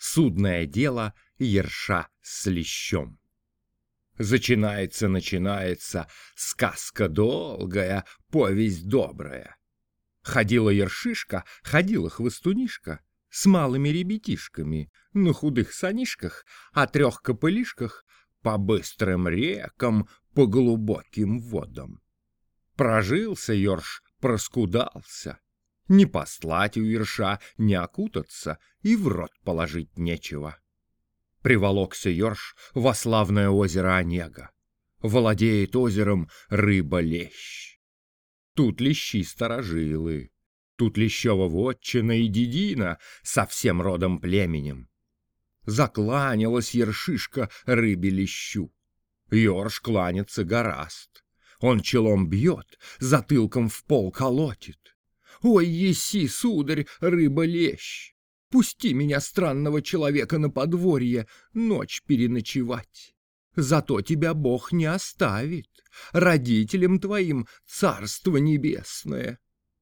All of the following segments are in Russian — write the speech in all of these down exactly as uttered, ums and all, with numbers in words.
Судное дело ерша с лещом. Зачинается, начинается сказка долгая, повесть добрая. Ходила ершишка, ходила хвостунишка с малыми ребятишками на худых санишках, о трех копылишках, по быстрым рекам, по глубоким водам. Прожился ерш, проскудался. Не постлать у ерша, не окутаться, и в рот положить нечего. Приволокся ерш во славное озеро Онега. Владеет озером рыба-лещ. Тут лещи старожилы, тут лещова вотчина и дедина со всем родом племенем. Закланялась ершишка рыбе-лещу. Ерш кланяться гораст. Он челом бьет, затылком в пол колотит. «Ой, еси, сударь, рыба-лещ! Пусти меня, странного человека, на подворье ночь переночевать. Зато тебя Бог не оставит, родителям твоим царство небесное».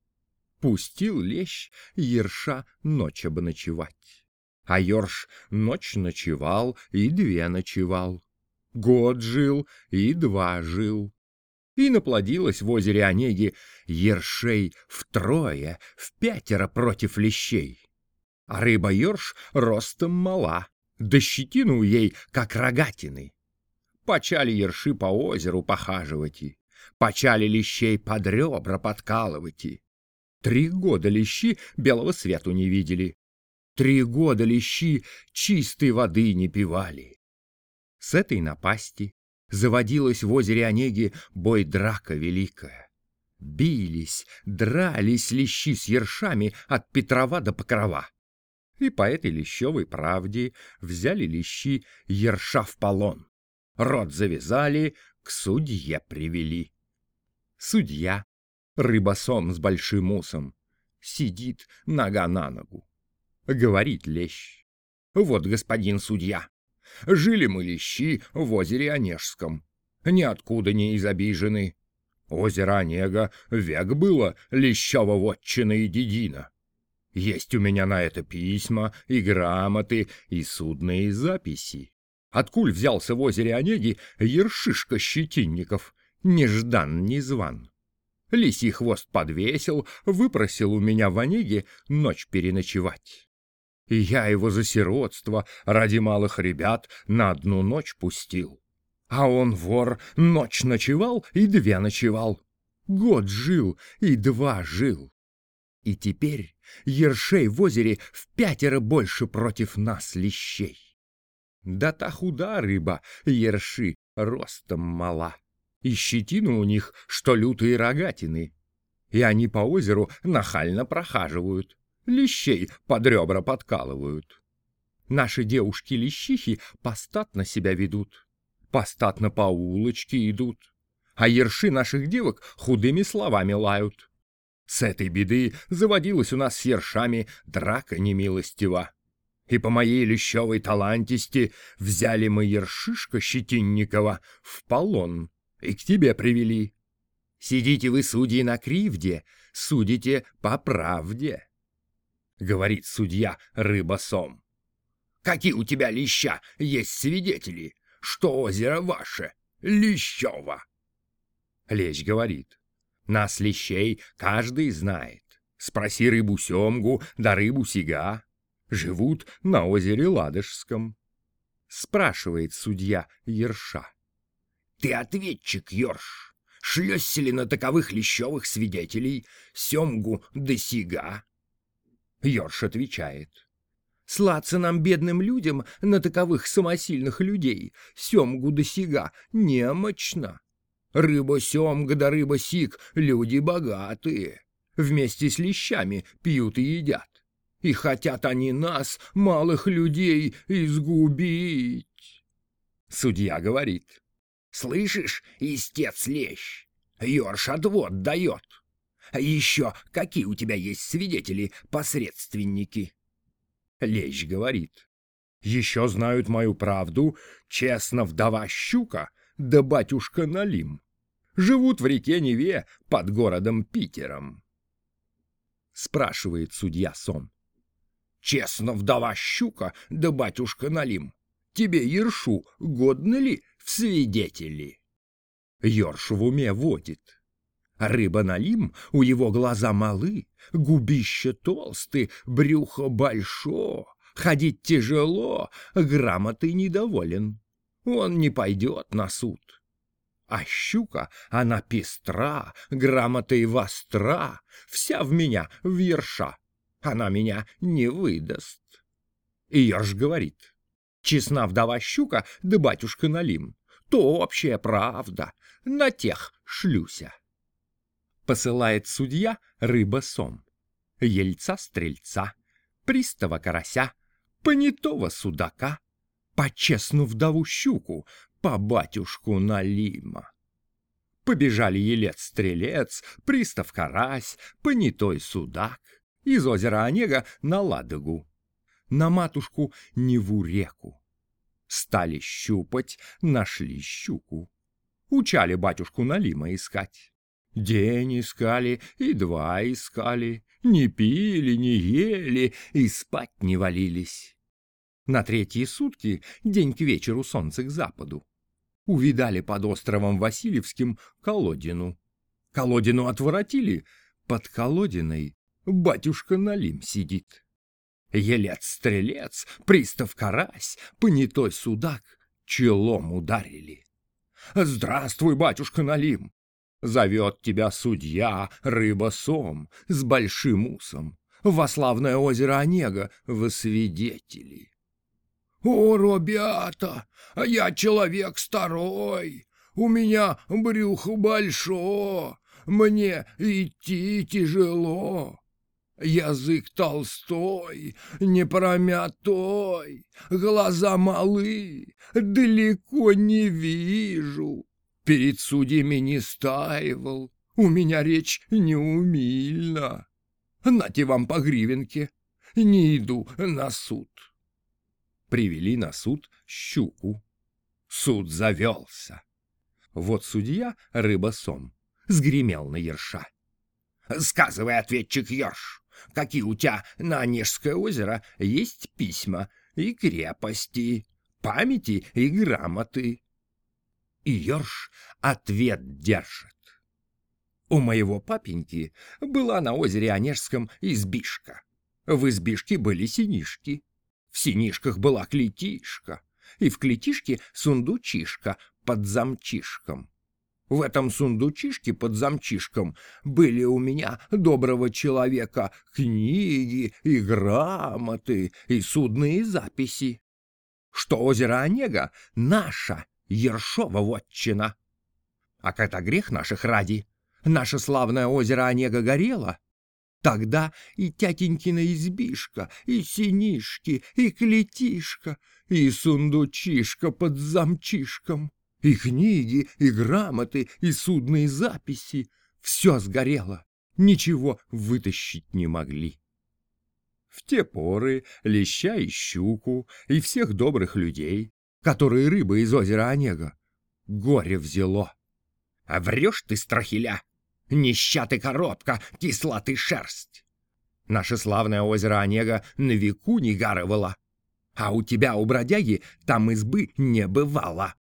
Пустил лещ ерша ночь обночевать. А ерш ночь ночевал и две ночевал. Год жил и два жил. И наплодилось в озере Онеги ершей втрое, в пятеро против лещей. А рыба-ерш ростом мала, да щетину ей, как рогатины. Почали ерши по озеру похаживать и, почали лещей под ребра подкалывать и. Три года лещи белого свету не видели. Три года лещи чистой воды не пивали. С этой напасти заводилась в озере Онеги бой-драка великая. Бились, дрались лещи с ершами от Петрова до Покрова. И по этой лещевой правде взяли лещи ерша в полон. Рот завязали, к судье привели. Судья, рыбосом с большим усом, сидит нога на ногу. Говорит лещ: «Вот, господин судья, жили мы лещи в озере Онежском, ниоткуда не изобижены. Озеро Онега век было лещево вотчина и дедина. Есть у меня на это письма и грамоты, и судные записи. Откуль взялся в озере Онеги ершишка Щетинников, неждан незван. Лисий хвост подвесил, выпросил у меня в Онеге ночь переночевать. И я его за сиротство ради малых ребят на одну ночь пустил. А он, вор, ночь ночевал и две ночевал. Год жил и два жил. И теперь ершей в озере в пятеро больше против нас лещей. Да та худа рыба, ерши, ростом мала. И щетину у них, что лютые рогатины. И они по озеру нахально прохаживают, лещей под ребра подкалывают. Наши девушки-лещихи постатно себя ведут, постатно по улочке идут, а ерши наших девок худыми словами лают. С этой беды заводилась у нас с ершами драка немилостива. И по моей лещевой талантисти взяли мы ершишка Щетинникова в полон и к тебе привели. Сидите вы, судьи, на кривде, судите по правде. Говорит судья рыбосом: «Какие у тебя леща есть свидетели, что озеро ваше лещево?» Лещ говорит: «Нас, лещей, каждый знает. Спроси рыбу семгу да рыбу сига. Живут на озере Ладожском». Спрашивает судья ерша: «Ты ответчик, ерш, шлёсся ли на таковых лещевых свидетелей семгу да сига?» Ерш отвечает: «Сладца нам, бедным людям, на таковых самосильных людей семгу да сига немочно. Рыба-семга да рыба-сиг — люди богатые, вместе с лещами пьют и едят. И хотят они нас, малых людей, изгубить». Судья говорит: «Слышишь, истец лещ, ерш отвод дает. Еще какие у тебя есть свидетели-посредственники?» Лещ говорит: «Еще знают мою правду честно вдова Щука да батюшка Налим. Живут в реке Неве под городом Питером». Спрашивает судья сом: Честно, вдова щука, да батюшка Налим, тебе ершу годно ли в свидетели? Ёрш в уме водит. Рыба Налим, у его глаза малы, губища толсты, брюхо большо, ходить тяжело, грамотой недоволен. Он не пойдет на суд. А щука, она пестра, грамотой востра, вся в меня в ерша. Она меня не выдаст. И ерш говорит: честна вдова щука, да батюшка Налим, то общая правда, на тех шлюся. Посылает судья рыба-сом, ельца-стрельца, пристава-карася, понятого судака, по честну вдову щуку, по батюшку Налима. Побежали елец-стрелец, пристав-карась, понятой судак, из озера Онега на Ладогу, на матушку Неву-реку. Стали щупать, нашли щуку. Учали батюшку Налима искать. День искали и два искали, не пили, не ели и спать не валились. На третьи сутки, день к вечеру, солнце к западу, увидали под островом Васильевским колодину. Колодину отворотили, под колодиной батюшка Налим сидит. Елец-стрелец, пристав-карась, понятой судак челом ударили. «Здравствуй, батюшка Налим! Зовет тебя судья рыба-сом с большим усом во славное озеро Онега во свидетели». «О, ребята, я человек старой, у меня брюхо большое, мне идти тяжело. Язык толстой, непромятой, глаза малы, далеко не вижу. Перед судьями не стаивал, у меня речь неумильна. Нате вам по гривенке, не иду на суд». Привели на суд щуку. Суд завелся. Вот судья рыба-сом сгремел на ерша. «Сказывай, ответчик ерш, какие у тебя на Онежское озеро есть письма и крепости, памяти и грамоты?» И ерш ответ держит. У моего папеньки была на озере Онежском избишка. В избишке были синишки. В синишках была клетишка, и в клетишке сундучишка под замчишком. В этом сундучишке под замчишком были у меня, доброго человека, книги и грамоты и судные записи, что озеро Онега наша ершова вотчина. А когда грех наших ради, наше славное озеро Онега горело, тогда и тятенькина избишка, и синишки, и клетишка, и сундучишка под замчишком, и книги, и грамоты, и судные записи — все сгорело, ничего вытащить не могли. В те поры леща и щуку, и всех добрых людей, которые рыбы из озера Онега, горе взяло. «А врешь ты, страхиля! Нища ты коробка, кисла ты шерсть! Наше славное озеро Онега на веку не гаровало, а у тебя, у бродяги, там избы не бывало».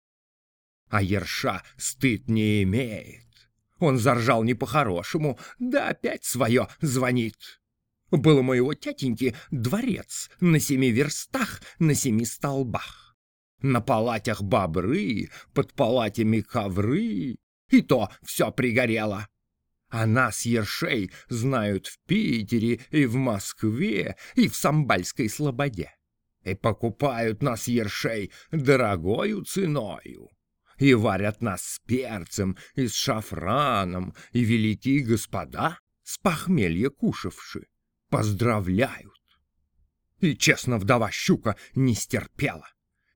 А ерша стыд не имеет. Он заржал не по-хорошему, да опять свое звонит. Был у моего тятеньки дворец на семи верстах, на семи столбах. На палатях бобры, под палатями ковры, и то все пригорело. А нас, ершей, знают в Питере и в Москве, и в Самбальской слободе. И покупают нас, ершей, дорогою ценою. И варят нас с перцем и с шафраном, и великие господа, с похмелья кушавши, поздравляют. И честно вдова щука не стерпела.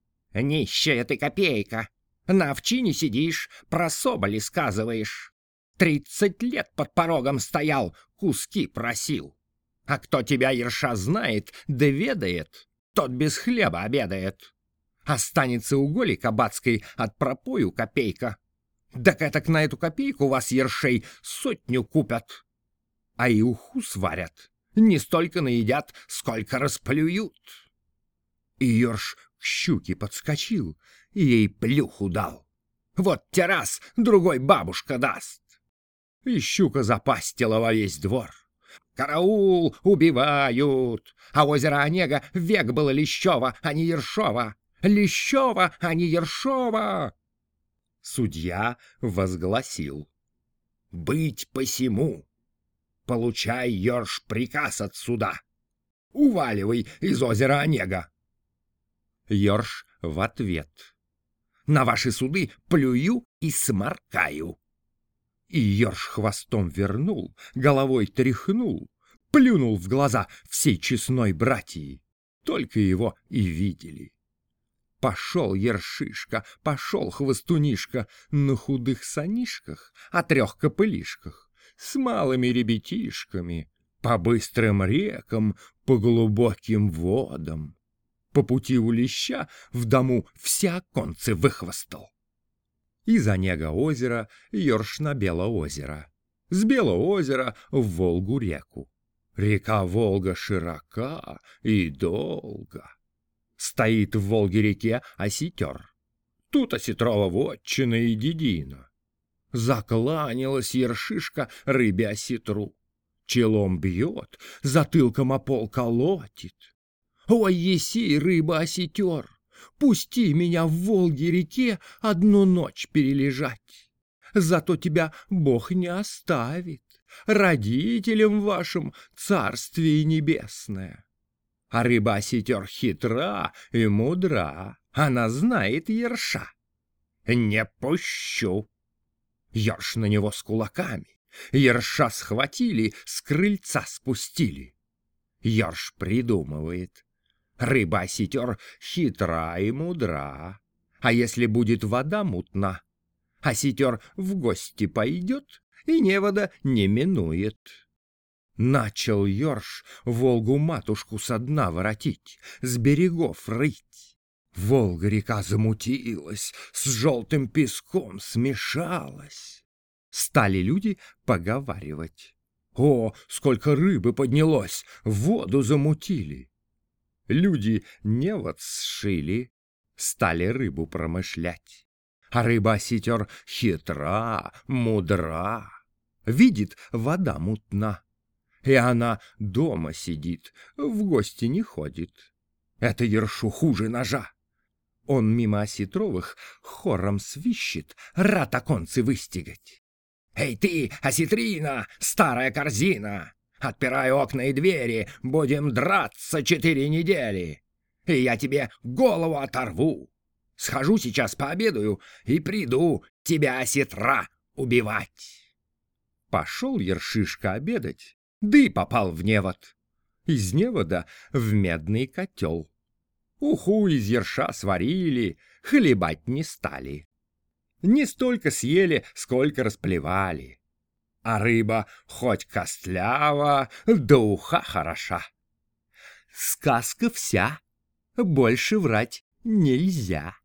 «Нищая ты копейка! На овчине сидишь, про соболи сказываешь. Тридцать лет под порогом стоял, куски просил. А кто тебя, ерша, знает да ведает, тот без хлеба обедает. Останется у Голи кабацкой от пропою копейка. Так этак на эту копейку вас, ершей, сотню купят. А и уху сварят, Не столько наедят, сколько расплюют. И ерш к щуке подскочил и ей плюху дал. Вот те раз, другой бабушка даст. И щука запастила во весь двор. Караул, убивают! А озеро Онега век было Лещево, а не Ершова. Лещево, а не Ершова. Судья возгласил: быть посему. Получай, ерш, приказ от суда. Уваливай из озера Онега. Ерш в ответ: на ваши суды плюю и сморкаю. И ерш хвостом вернул, головой тряхнул, плюнул в глаза всей честной братьи. Только его и видели. Пошел ершишка, пошел хвостунишка на худых санишках, о трех копылишках, с малыми ребятишками, по быстрым рекам, по глубоким водам. По пути у леща в дому все оконцы выхвостал. Из Онега озера ерш на Белоозеро, с Белоозера в Волгу-реку. Река Волга широка и долга. Стоит в Волге-реке осетер. Тут осетрова вотчина и дедина. Закланялась ершишка рыбе осетру. Челом бьет, затылком о пол колотит. Ой, еси, рыба-осетер, пусти меня в Волге-реке одну ночь перележать. Зато тебя Бог не оставит, родителям вашим царствие небесное. А рыба-осетер хитра и мудра, она знает ерша. Не пущу. Ерш на него с кулаками, ерша схватили, с крыльца спустили. Ерш придумывает. Рыба-осетер хитра и мудра, а если будет вода мутна, осетер в гости пойдет и невода не минует. Начал ерш Волгу-матушку со дна воротить, с берегов рыть. Волга-река замутилась, с желтым песком смешалась. Стали люди поговаривать: о, сколько рыбы поднялось, воду замутили. Люди невод сшили, стали рыбу промышлять. А рыба-осетер хитра, мудра. Видит, вода мутна, и она дома сидит, в гости не ходит. Это ершу хуже ножа. Он мимо осетровых хором свищет, рад оконцы выстигать. «Эй ты, осетрина, старая корзина! Отпирай окна и двери, будем драться четыре недели, и я тебе голову оторву. Схожу сейчас пообедаю и приду тебя, осетра, убивать». Пошел ершишка обедать, да и попал в невод. Из невода в медный котел. Уху из ерша сварили, хлебать не стали. Не столько съели, сколько расплевали. А рыба хоть костлява, да уха хороша. Сказка вся, больше врать нельзя.